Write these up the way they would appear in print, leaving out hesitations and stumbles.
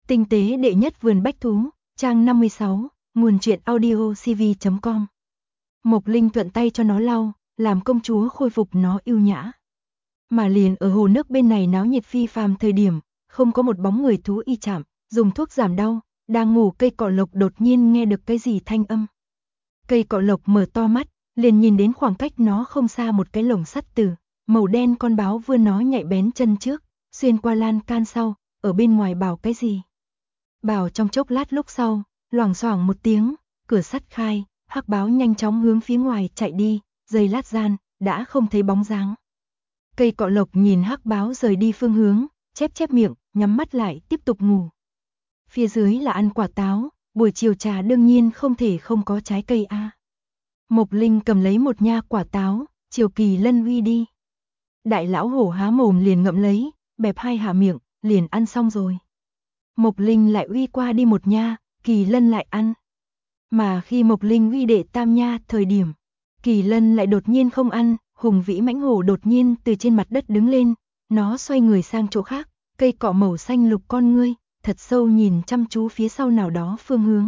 Tinh tế đệ nhất vườn bách thú, trang 56, nguồn truyện audio cv.com. Mộc Linh thuận tay cho nó lau, làm công chúa khôi phục nó yêu nhã. Mà liền ở hồ nước bên này náo nhiệt phi phàm thời điểm, không có một bóng người thú y chạm, dùng thuốc giảm đau, đang ngủ cây cọ lộc đột nhiên nghe được cái gì thanh âm. Cây cọ lộc mở to mắt, liền nhìn đến khoảng cách nó không xa một cái lồng sắt từ, màu đen con báo vươn nó nhạy bén chân trước, xuyên qua lan can sau, ở bên ngoài bảo cái gì. Bảo trong chốc lát lúc sau, loảng xoảng một tiếng, cửa sắt khai, hắc báo nhanh chóng hướng phía ngoài chạy đi, giây lát gian, đã không thấy bóng dáng. Cây cọ lộc nhìn hắc báo rời đi phương hướng, chép chép miệng, nhắm mắt lại tiếp tục ngủ. Phía dưới là ăn quả táo, buổi chiều trà đương nhiên không thể không có trái cây a. Mộc Linh cầm lấy một nha quả táo, chiều Kỳ Lân uy đi. Đại lão hổ há mồm liền ngậm lấy, bẹp hai hạ miệng, liền ăn xong rồi. Mộc Linh lại uy qua đi một nha, Kỳ Lân lại ăn. Mà khi Mộc Linh uy đệ tam nha thời điểm, Kỳ Lân lại đột nhiên không ăn, hùng vĩ mãnh hổ đột nhiên từ trên mặt đất đứng lên, nó xoay người sang chỗ khác, cây cọ màu xanh lục con ngươi, thật sâu nhìn chăm chú phía sau nào đó phương hướng.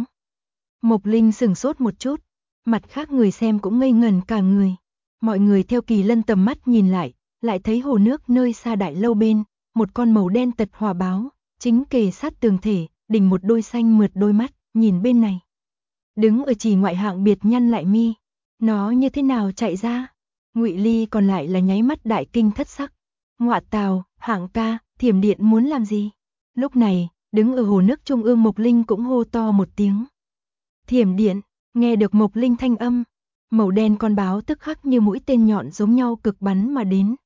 Mộc Linh sửng sốt một chút, mặt khác người xem cũng ngây ngẩn cả người. Mọi người theo Kỳ Lân tầm mắt nhìn lại thấy hồ nước nơi xa đại lâu bên, một con màu đen tật hỏa báo, chính kề sát tường thể, đỉnh một đôi xanh mượt đôi mắt, nhìn bên này. Đứng ở chỉ ngoại hạng biệt nhăn lại mi, nó như thế nào chạy ra? Ngụy Ly còn lại là nháy mắt đại kinh thất sắc. Ngọa tào, hạng ca, Thiểm Điện muốn làm gì? Lúc này, đứng ở hồ nước trung ương Mộc Linh cũng hô to một tiếng. Thiểm Điện, nghe được Mộc Linh thanh âm, màu đen con báo tức khắc như mũi tên nhọn giống nhau cực bắn mà đến.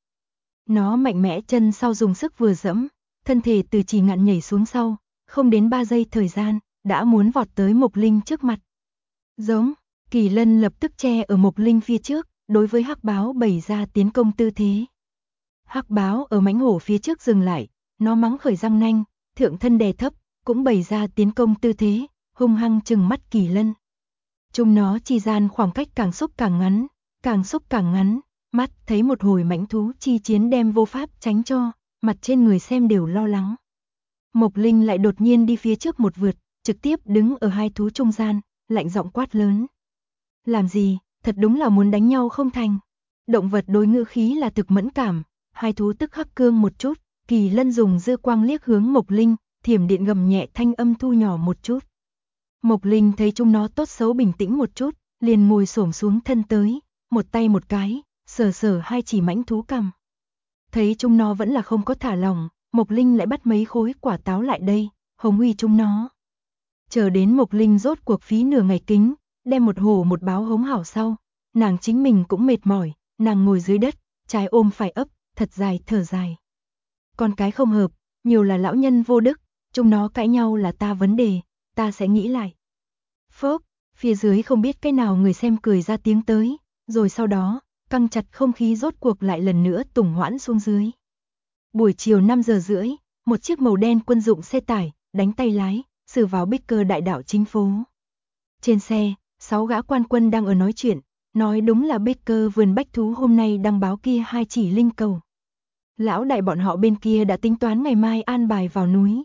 Nó mạnh mẽ chân sau dùng sức vừa dẫm, thân thể từ chỉ ngạn nhảy xuống sau, không đến 3 giây thời gian, đã muốn vọt tới Mộc Linh trước mặt. Giống, Kỳ Lân lập tức che ở Mộc Linh phía trước, đối với hắc báo bày ra tiến công tư thế. Hắc báo ở mãnh hổ phía trước dừng lại, nó mắng khởi răng nanh, thượng thân đè thấp, cũng bày ra tiến công tư thế, hung hăng trừng mắt Kỳ Lân. Chúng nó chi gian khoảng cách càng xúc càng ngắn, càng xúc càng ngắn, mắt thấy một hồi mãnh thú chi chiến đem vô pháp tránh cho, mặt trên người xem đều lo lắng. Mộc Linh lại đột nhiên đi phía trước một vượt, trực tiếp đứng ở hai thú trung gian, lạnh giọng quát lớn. Làm gì, thật đúng là muốn đánh nhau không thành. Động vật đối ngữ khí là thực mẫn cảm, hai thú tức khắc cương một chút, Kỳ Lân dùng dư quang liếc hướng Mộc Linh, Thiểm Điện gầm nhẹ thanh âm thu nhỏ một chút. Mộc Linh thấy chúng nó tốt xấu bình tĩnh một chút, liền ngồi xổm xuống thân tới, một tay một cái, sờ sờ hai chỉ mãnh thú cằm. Thấy chúng nó vẫn là không có thả lỏng, Mộc Linh lại bắt mấy khối quả táo lại đây, hống uy chúng nó. Chờ đến Mộc Linh rốt cuộc phí nửa ngày kính, đem một hổ một báo hống hảo sau, nàng chính mình cũng mệt mỏi, nàng ngồi dưới đất, trái ôm phải ấp, thật dài thở dài. Con cái không hợp, nhiều là lão nhân vô đức, chúng nó cãi nhau là ta vấn đề, ta sẽ nghĩ lại. Phốp, phía dưới không biết cái nào người xem cười ra tiếng tới, rồi sau đó, căng chặt không khí rốt cuộc lại lần nữa tùng hoãn xuống dưới. Buổi chiều 5 giờ rưỡi, một chiếc màu đen quân dụng xe tải, đánh tay lái, xử vào Baker đại đạo chính phố. Trên xe, 6 gã quan quân đang ở nói chuyện, nói đúng là Baker vườn bách thú hôm nay đăng báo kia hai chỉ linh cầu. Lão đại bọn họ bên kia đã tính toán ngày mai an bài vào núi.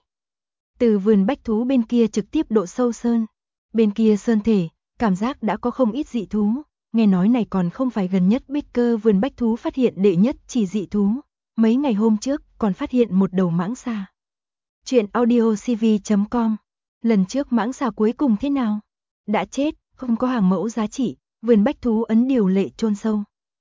Từ vườn bách thú bên kia trực tiếp độ sâu sơn. Bên kia sơn thể, cảm giác đã có không ít dị thú, nghe nói này còn không phải gần nhất Baker vườn bách thú phát hiện đệ nhất chỉ dị thú. Mấy ngày hôm trước còn phát hiện một đầu mãng xà. Chuyện audio cv.com. Lần trước mãng xà cuối cùng thế nào? Đã chết, không có hàng mẫu giá trị, vườn bách thú ấn điều lệ chôn sâu.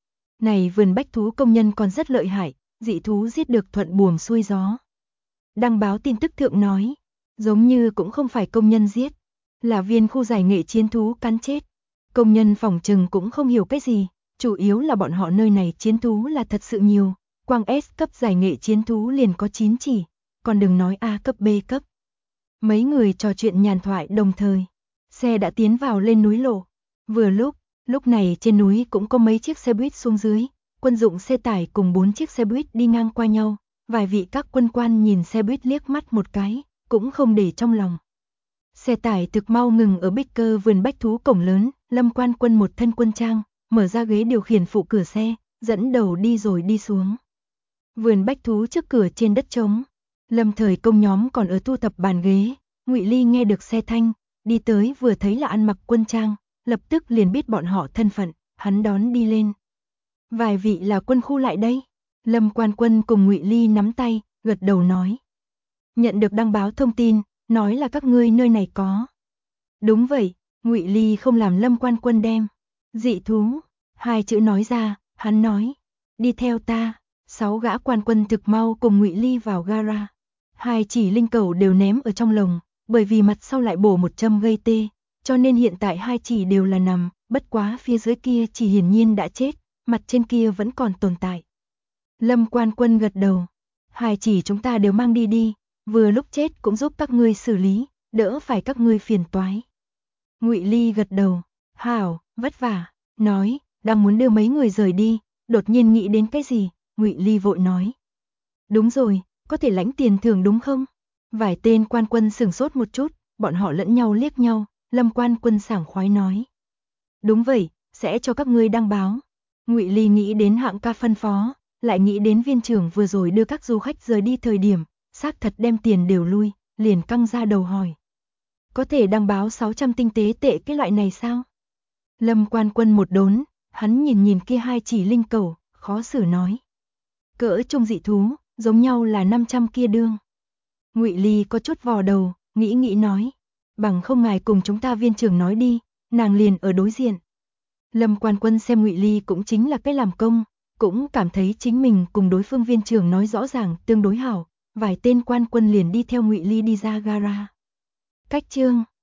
Này vườn bách thú công nhân còn rất lợi hại, dị thú giết được thuận buồm xuôi gió. Đăng báo tin tức thượng nói, giống như cũng không phải công nhân giết, là viên khu giải nghệ chiến thú cắn chết. Công nhân phỏng chừng cũng không hiểu cái gì, chủ yếu là bọn họ nơi này chiến thú là thật sự nhiều, quang S cấp giải nghệ chiến thú liền có 9 chỉ, còn đừng nói A cấp B cấp. Mấy người trò chuyện nhàn thoại đồng thời, xe đã tiến vào lên núi lộ. Vừa lúc này trên núi cũng có mấy chiếc xe buýt xuống dưới, quân dụng xe tải cùng 4 chiếc xe buýt đi ngang qua nhau, vài vị các quân quan nhìn xe buýt liếc mắt một cái, cũng không để trong lòng. Xe tải thực mau ngừng ở Baker vườn bách thú cổng lớn, Lâm quan quân một thân quân trang, mở ra ghế điều khiển phụ cửa xe, dẫn đầu đi rồi đi xuống. Vườn bách thú trước cửa trên đất trống, Lâm Thời Công nhóm còn ở tu tập bàn ghế, Ngụy Ly nghe được xe thanh, đi tới vừa thấy là ăn mặc quân trang, lập tức liền biết bọn họ thân phận, hắn đón đi lên. Vài vị là quân khu lại đây. Lâm Quan Quân cùng Ngụy Ly nắm tay, gật đầu nói. Nhận được đăng báo thông tin, nói là các ngươi nơi này có. Đúng vậy, Ngụy Ly không làm Lâm Quan Quân đem. Dị thú, hai chữ nói ra, hắn nói. Đi theo ta, 6 gã quan quân thực mau cùng Ngụy Ly vào gara. Hai chỉ linh cẩu đều ném ở trong lồng, bởi vì mặt sau lại bổ một châm gây tê, cho nên hiện tại hai chỉ đều là nằm, bất quá phía dưới kia chỉ hiển nhiên đã chết, mặt trên kia vẫn còn tồn tại. Lâm Quan Quân gật đầu, hai chỉ chúng ta đều mang đi đi, vừa lúc chết cũng giúp các ngươi xử lý, đỡ phải các ngươi phiền toái. Ngụy Ly gật đầu, hảo, vất vả, nói, đang muốn đưa mấy người rời đi, đột nhiên nghĩ đến cái gì, Ngụy Ly vội nói. Đúng rồi, có thể lãnh tiền thưởng đúng không? Vài tên quan quân sửng sốt một chút, bọn họ lẫn nhau liếc nhau, Lâm Quan Quân sảng khoái nói. Đúng vậy, sẽ cho các ngươi đăng báo. Ngụy Ly nghĩ đến hạng ca phân phó, lại nghĩ đến viên trưởng vừa rồi đưa các du khách rời đi thời điểm, xác thật đem tiền đều lui, liền căng ra đầu hỏi. Có thể đăng báo 600 tinh tế tệ cái loại này sao? Lâm Quan Quân một đốn, hắn nhìn nhìn kia hai chỉ linh cẩu, khó xử nói. Cỡ trung dị thú, giống nhau là 500 kia đương. Ngụy Ly có chút vò đầu, nghĩ nói. Bằng không ngài cùng chúng ta viên trưởng nói đi, nàng liền ở đối diện. Lâm Quan Quân xem Ngụy Ly cũng chính là cái làm công, cũng cảm thấy chính mình cùng đối phương viên trưởng nói rõ ràng tương đối hảo, vài tên quan quân liền đi theo Ngụy Ly đi ra gara. Cách chương